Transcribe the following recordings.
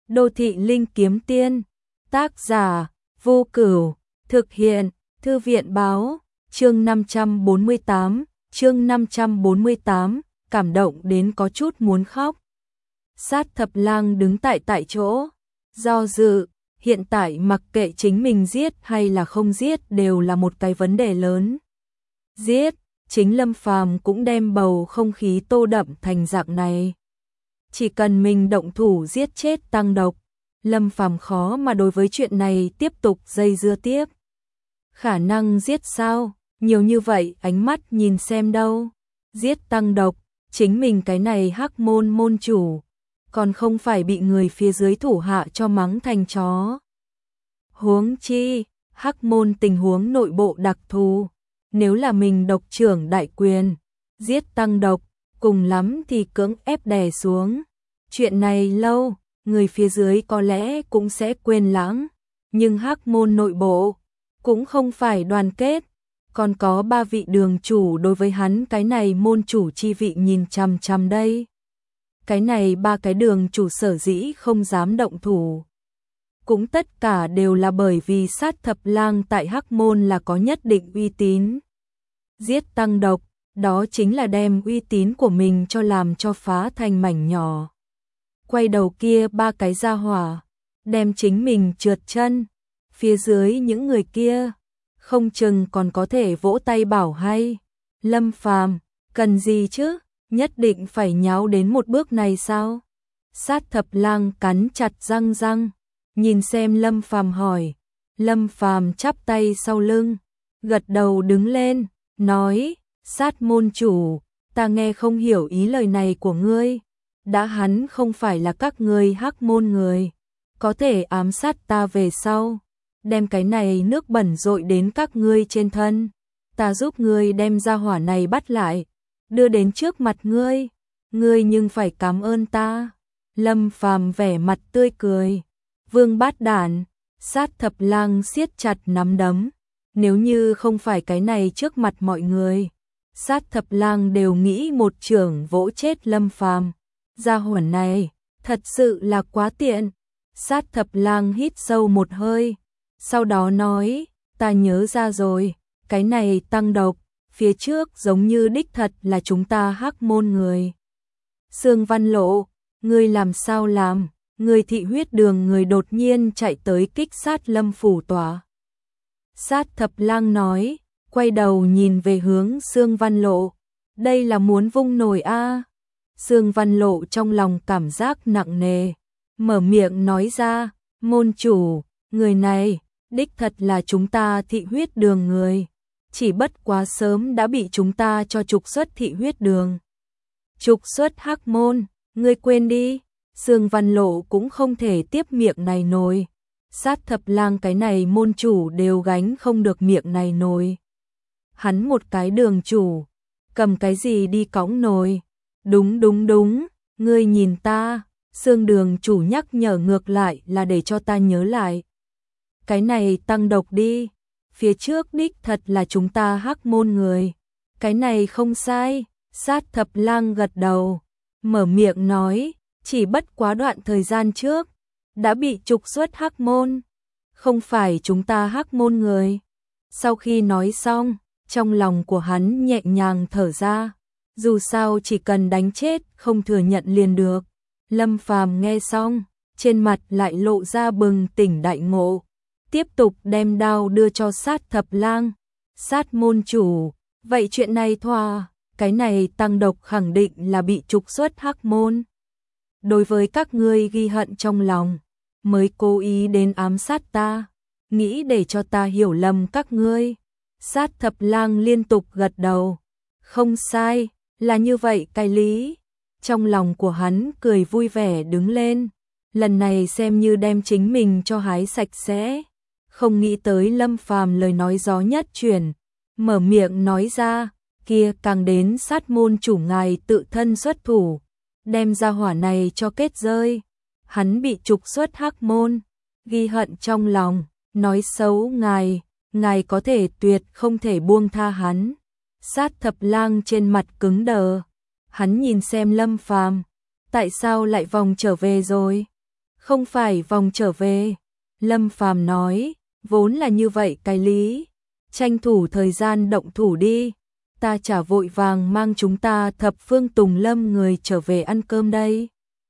Đô thị linh kiếm tiên, tác giả, Vô Cửu, thực hiện, Thư viện báo, chương 548, cảm động đến có chút muốn khóc. Sát Thập Lang đứng tại chỗ, do dự, hiện tại mặc kệ chính mình giết hay là không giết đều là một cái vấn đề lớn. Giết, chính Lâm Phàm cũng đem bầu không khí tô đậm thành dạng này. Chỉ cần mình động thủ giết chết Tăng Độc, Lâm Phàm khó mà đối với chuyện này tiếp tục dây dưa tiếp. Khả năng giết sao? Nhiều như vậy ánh mắt nhìn xem đâu. Giết Tăng Độc, chính mình cái này Hắc Môn môn chủ, còn không phải bị người phía dưới thủ hạ cho mắng thành chó. Huống chi, Hắc Môn tình huống nội bộ đặc thù, nếu là mình độc trưởng đại quyền, giết Tăng Độc, cùng lắm thì cưỡng ép đè xuống. Chuyện này lâu, người phía dưới có lẽ cũng sẽ quên lãng, nhưng Hắc Môn nội bộ cũng không phải đoàn kết, còn có 3 vị đường chủ đối với hắn cái này môn chủ chi vị nhìn chằm chằm đây. Cái này 3 cái đường chủ sở dĩ không dám động thủ, cũng tất cả đều là bởi vì Sát Thập Lang tại Hắc Môn là có nhất định uy tín. Giết Tăng Độc, đó chính là đem uy tín của mình cho làm cho phá thành mảnh nhỏ. Quay đầu kia 3 cái gia hỏa, đem chính mình trượt chân, phía dưới những người kia, không chừng còn có thể vỗ tay bảo hay. Lâm Phàm, cần gì chứ, nhất định phải nháo đến một bước này sao? Sát Thập Lang cắn chặt răng, nhìn xem Lâm Phàm hỏi. Lâm Phàm chắp tay sau lưng, gật đầu đứng lên, nói, Sát môn chủ, ta nghe không hiểu ý lời này của ngươi. Đã hắn không phải là các ngươi Hắc Môn người, có thể ám sát ta về sau, đem cái này nước bẩn dội đến các ngươi trên thân, ta giúp ngươi đem ra hỏa này bắt lại, đưa đến trước mặt ngươi nhưng phải cảm ơn ta. Lâm Phàm vẻ mặt tươi cười. Vương Bát Đản, Sát Thập Lang siết chặt nắm đấm, nếu như không phải cái này trước mặt mọi người, Sát Thập Lang đều nghĩ một chưởng vỗ chết Lâm Phàm. Gia hỏa này, thật sự là quá tiện. Sát Thập Lang hít sâu một hơi, sau đó nói, ta nhớ ra rồi, cái này Tăng Độc, phía trước giống như đích thật là chúng ta Hắc Môn người. Sương Văn Lộ, ngươi làm sao làm? Người thị huyết đường người đột nhiên chạy tới kích sát Lâm phủ tòa. Sát Thập Lang nói, quay đầu nhìn về hướng Sương Văn Lộ, đây là muốn vung nổi a. Sương Văn Lộ trong lòng cảm giác nặng nề, mở miệng nói ra, môn chủ, người này, đích thật là chúng ta thị huyết đường người, chỉ bất quá sớm đã bị chúng ta cho trục xuất thị huyết đường. Trục xuất Hắc Môn, ngươi quên đi. Sương Văn Lộ cũng không thể tiếp miệng này nổi. Sát Thập Lang cái này môn chủ đều gánh không được miệng này nổi. Hắn một cái đường chủ, cầm cái gì đi cõng nổi. Đúng, ngươi nhìn ta. Sương đường chủ nhắc nhở ngược lại là để cho ta nhớ lại. Cái này Tăng Độc đi, phía trước đích thật là chúng ta Hắc Môn người. Cái này không sai. Sát Thập Lang gật đầu, mở miệng nói, chỉ bất quá đoạn thời gian trước, đã bị trục xuất Hắc Môn, không phải chúng ta Hắc Môn người. Sau khi nói xong, trong lòng của hắn nhẹ nhàng thở ra, dù sao chỉ cần đánh chết không thừa nhận liền được. Lâm Phàm nghe xong, trên mặt lại lộ ra bừng tỉnh đại ngộ, tiếp tục đem đao đưa cho Sát Thập Lang. Sát môn chủ, vậy chuyện này thoa, cái này Tăng Độc khẳng định là bị trục xuất Hắc Môn. Đối với các ngươi ghi hận trong lòng, mới cố ý đến ám sát ta, nghĩ để cho ta hiểu lầm các ngươi. Sát Thập Lang liên tục gật đầu, không sai, là như vậy cái lý. Trong lòng của hắn cười vui vẻ đứng lên, lần này xem như đem chính mình cho hái sạch sẽ. Không nghĩ tới Lâm Phàm lời nói gió nhất chuyển, mở miệng nói ra, kia càng đến Sát môn chủ ngài tự thân xuất thủ, đem ra hỏa này cho kết rơi. Hắn bị trục xuất Hắc Môn, ghi hận trong lòng, nói xấu ngài có thể tuyệt không thể buông tha hắn. Sát Thập Lang trên mặt cứng đờ, hắn nhìn xem Lâm Phàm, tại sao lại vòng trở về rồi? Không phải vòng trở về. Lâm Phàm nói, vốn là như vậy cái lý. Tranh thủ thời gian động thủ đi. Ta chả vội vàng mang chúng ta thập phương Tùng Lâm người trở về ăn cơm đây.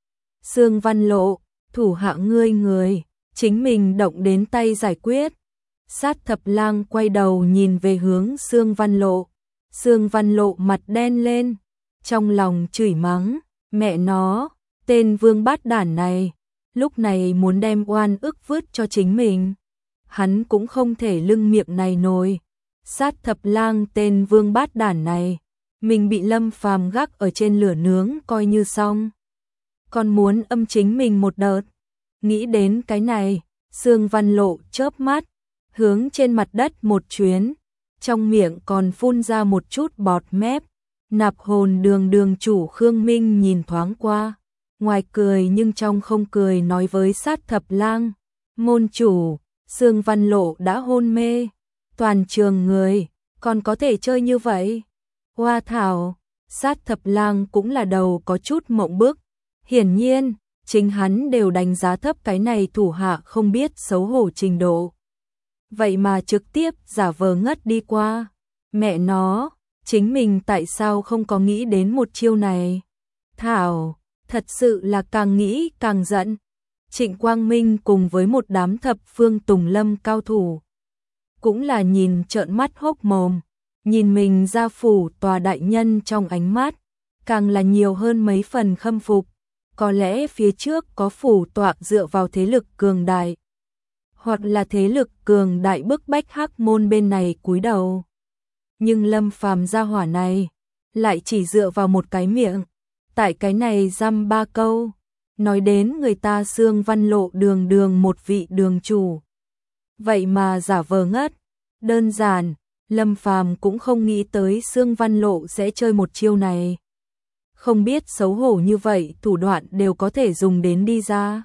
Sương Văn Lộ, thủ hạ người, chính mình động đến tay giải quyết. Sát Thập Lang quay đầu nhìn về hướng Sương Văn Lộ. Sương Văn Lộ mặt đen lên, trong lòng chửi mắng, mẹ nó, tên vương bát đản này, lúc này muốn đem oan ức vứt cho chính mình. Hắn cũng không thể lưng miệng này nổi. Sát Thập Lang tên vương bát đản này, mình bị Lâm Phàm gác ở trên lửa nướng coi như xong. Còn muốn âm chính mình một đợt. Nghĩ đến cái này, Sương Văn Lộ chớp mắt, hướng trên mặt đất một chuyến, trong miệng còn phun ra một chút bọt mép. Nạp Hồn đường chủ Khương Minh nhìn thoáng qua, ngoài cười nhưng trong không cười nói với Sát Thập Lang, môn chủ, Sương Văn Lộ đã hôn mê, toàn trường người, còn có thể chơi như vậy. Hoa thảo, Sát Thập Lang cũng là đầu có chút mộng bức, hiển nhiên, chính hắn đều đánh giá thấp cái này thủ hạ không biết xấu hổ trình độ. Vậy mà trực tiếp giả vờ ngất đi qua, mẹ nó, chính mình tại sao không có nghĩ đến một chiêu này. Thảo, thật sự là càng nghĩ càng giận. Trịnh Quang Minh cùng với một đám thập phương Tùng Lâm cao thủ, cũng là nhìn trợn mắt hốc mồm, nhìn mình gia phủ tòa đại nhân trong ánh mắt, càng là nhiều hơn mấy phần khâm phục. Có lẽ phía trước có phủ tọa dựa vào thế lực cường đại, hoặc là thế lực cường đại bức bách Hắc Môn bên này cúi đầu. Nhưng Lâm Phàm gia hỏa này, lại chỉ dựa vào một cái miệng, tại cái này dăm ba câu, nói đến người ta Sương Văn Lộ đường một vị đường chủ. Vậy mà giả vờ ngất, đơn giản, Lâm Phàm cũng không nghĩ tới Sương Văn Lộ sẽ chơi một chiêu này. Không biết xấu hổ như vậy thủ đoạn đều có thể dùng đến đi ra.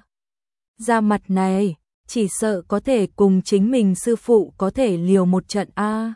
Ra mặt này, chỉ sợ có thể cùng chính mình sư phụ có thể liều một trận a.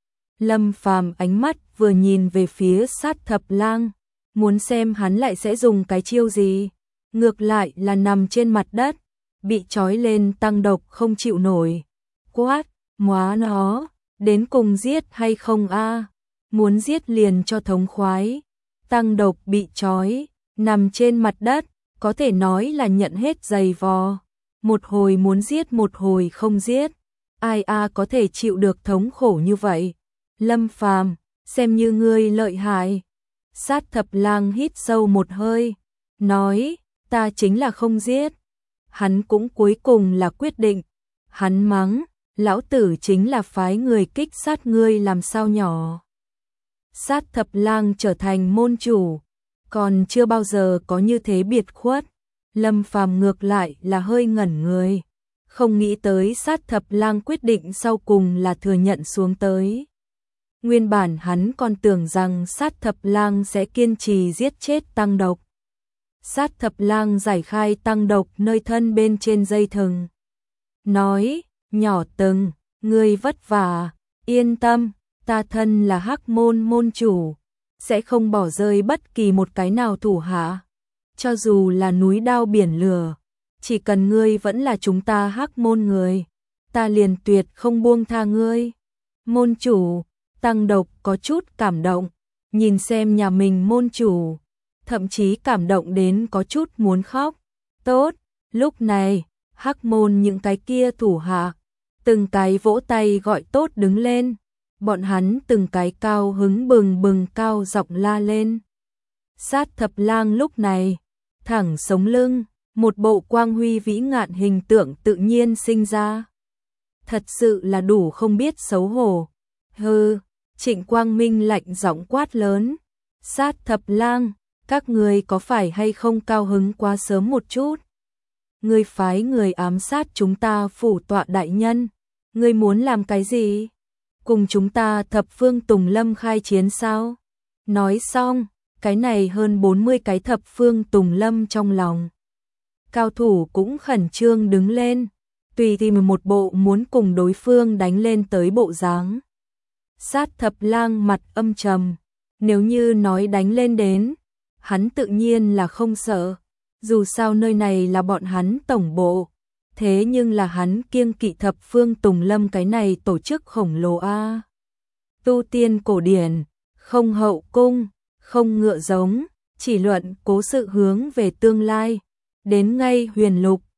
Lâm Phàm ánh mắt vừa nhìn về phía Sát Thập Lang, muốn xem hắn lại sẽ dùng cái chiêu gì. Ngược lại là nằm trên mặt đất, bị trói lên tăng độc không chịu nổi. Quát, móa nó, đến cùng giết hay không a? Muốn giết liền cho thống khoái. Tăng độc bị trói, nằm trên mặt đất, có thể nói là nhận hết giày vò. Một hồi muốn giết một hồi không giết. Ai có thể chịu được thống khổ như vậy. Lâm Phàm, xem như ngươi lợi hại. Sát Thập Lang hít sâu một hơi, nói, ta chính là không giết. Hắn cũng cuối cùng là quyết định. Hắn mắng, lão tử chính là phái người kích sát ngươi làm sao nhỏ. Sát Thập Lang trở thành môn chủ, còn chưa bao giờ có như thế biệt khuất. Lâm Phàm ngược lại là hơi ngẩn người, không nghĩ tới Sát Thập Lang quyết định sau cùng là thừa nhận xuống tới. Nguyên bản hắn còn tưởng rằng Sát Thập Lang sẽ kiên trì giết chết tăng độc. Sát Thập Lang giải khai tăng độc nơi thân bên trên dây thừng, nói, nhỏ Từng, ngươi vất vả, yên tâm, ta thân là Hắc Môn môn chủ, sẽ không bỏ rơi bất kỳ một cái nào thủ hạ. Cho dù là núi đao biển lửa, chỉ cần ngươi vẫn là chúng ta Hắc Môn người, ta liền tuyệt không buông tha ngươi. Môn chủ, tăng độc có chút cảm động, nhìn xem nhà mình môn chủ, thậm chí cảm động đến có chút muốn khóc. Tốt, lúc này, Hắc Môn những cái kia thủ hạ, từng cái vỗ tay gọi tốt đứng lên. Bọn hắn từng cái cao hứng bừng cao giọng la lên. Sát Thập Lang lúc này, thẳng sống lưng, một bộ quang huy vĩ ngạn hình tượng tự nhiên sinh ra. Thật sự là đủ không biết xấu hổ. Hừ, Trịnh Quang Minh lạnh giọng quát lớn. Sát Thập Lang, các người có phải hay không cao hứng quá sớm một chút? Ngươi phái người ám sát chúng ta phủ tọa đại nhân. Ngươi muốn làm cái gì? Cùng chúng ta thập phương Tùng Lâm khai chiến sao? Nói xong, cái này hơn 40 cái thập phương Tùng Lâm trong lòng. Cao thủ cũng khẩn trương đứng lên, tùy tìm một bộ muốn cùng đối phương đánh lên tới bộ dáng. Sát Thập Lang mặt âm trầm, nếu như nói đánh lên đến, hắn tự nhiên là không sợ. Dù sao nơi này là bọn hắn tổng bộ, thế nhưng là hắn kiêng kỵ thập phương Tùng Lâm cái này tổ chức khổng lồ a. Tu tiên cổ điển, không hậu cung, không ngựa giống, chỉ luận cố sự hướng về tương lai, đến ngay huyền lục,